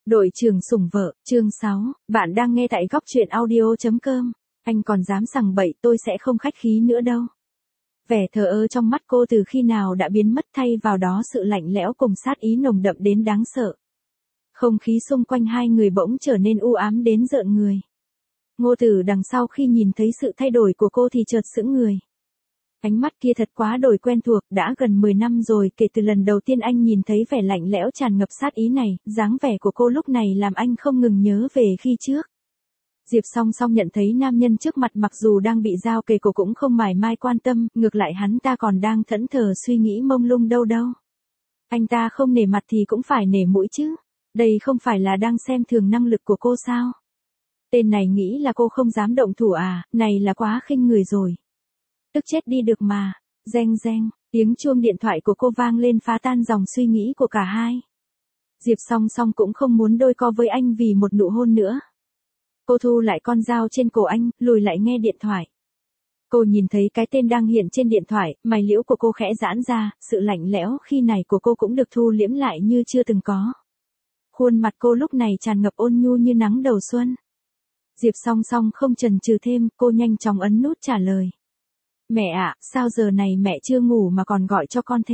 Đội trưởng sủng vợ, chương 6, bạn đang nghe tại góc truyện audio.com. Anh còn dám sằng bậy, tôi sẽ không khách khí nữa đâu. Vẻ thờ ơ trong mắt cô từ khi nào đã biến mất, thay vào đó sự lạnh lẽo cùng sát ý nồng đậm đến đáng sợ. Không khí xung quanh hai người bỗng trở nên u ám đến rợn người. Ngô Tử đằng sau khi nhìn thấy sự thay đổi của cô thì chợt sững người. Ánh mắt kia thật quá đổi quen thuộc, đã gần 10 năm rồi kể từ lần đầu tiên anh nhìn thấy vẻ lạnh lẽo tràn ngập sát ý này, dáng vẻ của cô lúc này làm anh không ngừng nhớ về khi trước. Diệp Song Song nhận thấy nam nhân trước mặt mặc dù đang bị dao kề cổ cũng không mải mai quan tâm, ngược lại hắn ta còn đang thẫn thờ suy nghĩ mông lung đâu đâu. Anh ta không nể mặt thì cũng phải nể mũi chứ, đây không phải là đang xem thường năng lực của cô sao? Tên này nghĩ là cô không dám động thủ à, này là quá khinh người rồi. Tức chết đi được mà. Reng reng, tiếng chuông điện thoại của cô vang lên phá tan dòng suy nghĩ của cả hai. Diệp Song Song cũng không muốn đôi co với anh vì một nụ hôn nữa. Cô thu lại con dao trên cổ anh, lùi lại nghe điện thoại. Cô nhìn thấy cái tên đang hiện trên điện thoại, mày liễu của cô khẽ giãn ra, sự lạnh lẽo khi này của cô cũng được thu liễm lại như chưa từng có. Khuôn mặt cô lúc này tràn ngập ôn nhu như nắng đầu xuân. Diệp Song Song không chần chừ thêm, cô nhanh chóng ấn nút trả lời. Mẹ ạ, sao giờ này mẹ chưa ngủ mà còn gọi cho con thế?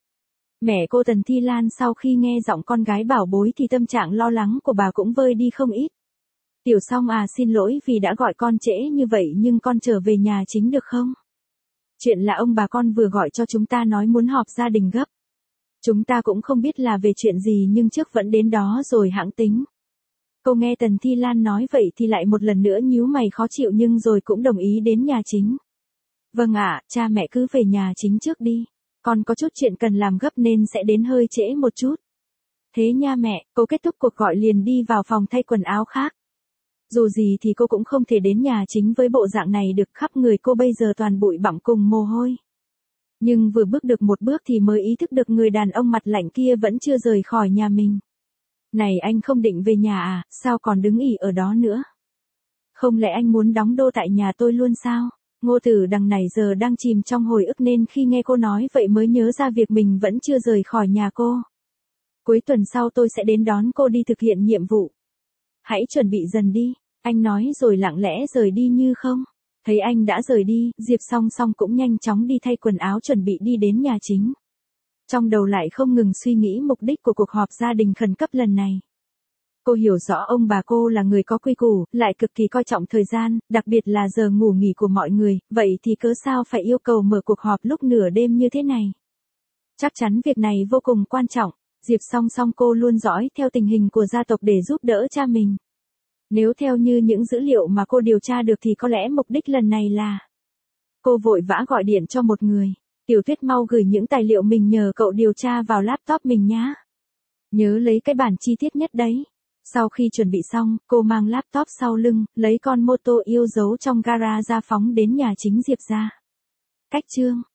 Mẹ cô Tần Thi Lan sau khi nghe giọng con gái bảo bối thì tâm trạng lo lắng của bà cũng vơi đi không ít. Tiểu Song à, xin lỗi vì đã gọi con trễ như vậy, nhưng con trở về nhà chính được không? Chuyện là ông bà con vừa gọi cho chúng ta nói muốn họp gia đình gấp. Chúng ta cũng không biết là về chuyện gì nhưng trước vẫn đến đó rồi hẵng tính. Cô nghe Tần Thi Lan nói vậy thì lại một lần nữa nhíu mày khó chịu nhưng rồi cũng đồng ý đến nhà chính. Vâng ạ, cha mẹ cứ về nhà chính trước đi. Con có chút chuyện cần làm gấp nên sẽ đến hơi trễ một chút. Thế nha mẹ, cô kết thúc cuộc gọi liền đi vào phòng thay quần áo khác. Dù gì thì cô cũng không thể đến nhà chính với bộ dạng này được, khắp người cô bây giờ toàn bụi bặm cùng mồ hôi. Nhưng vừa bước được một bước thì mới ý thức được người đàn ông mặt lạnh kia vẫn chưa rời khỏi nhà mình. Này anh không định về nhà à, sao còn đứng ỉ ở đó nữa? Không lẽ anh muốn đóng đô tại nhà tôi luôn sao? Ngô Tử đằng này giờ đang chìm trong hồi ức nên khi nghe cô nói vậy mới nhớ ra việc mình vẫn chưa rời khỏi nhà cô. Cuối tuần sau tôi sẽ đến đón cô đi thực hiện nhiệm vụ. Hãy chuẩn bị dần đi, anh nói rồi lặng lẽ rời đi như không. Thấy anh đã rời đi, Diệp Song Song cũng nhanh chóng đi thay quần áo chuẩn bị đi đến nhà chính. Trong đầu lại không ngừng suy nghĩ mục đích của cuộc họp gia đình khẩn cấp lần này. Cô hiểu rõ ông bà cô là người có quy củ, lại cực kỳ coi trọng thời gian, đặc biệt là giờ ngủ nghỉ của mọi người, vậy thì cớ sao phải yêu cầu mở cuộc họp lúc nửa đêm như thế này. Chắc chắn việc này vô cùng quan trọng, Diệp Song Song cô luôn dõi theo tình hình của gia tộc để giúp đỡ cha mình. Nếu theo như những dữ liệu mà cô điều tra được thì có lẽ mục đích lần này là... Cô vội vã gọi điện cho một người. Tiểu Tuyết mau gửi những tài liệu mình nhờ cậu điều tra vào laptop mình nhá. Nhớ lấy cái bản chi tiết nhất đấy. Sau khi chuẩn bị xong, cô mang laptop sau lưng, lấy con mô tô yêu dấu trong gara ra phóng đến nhà chính Diệp gia. Cách chương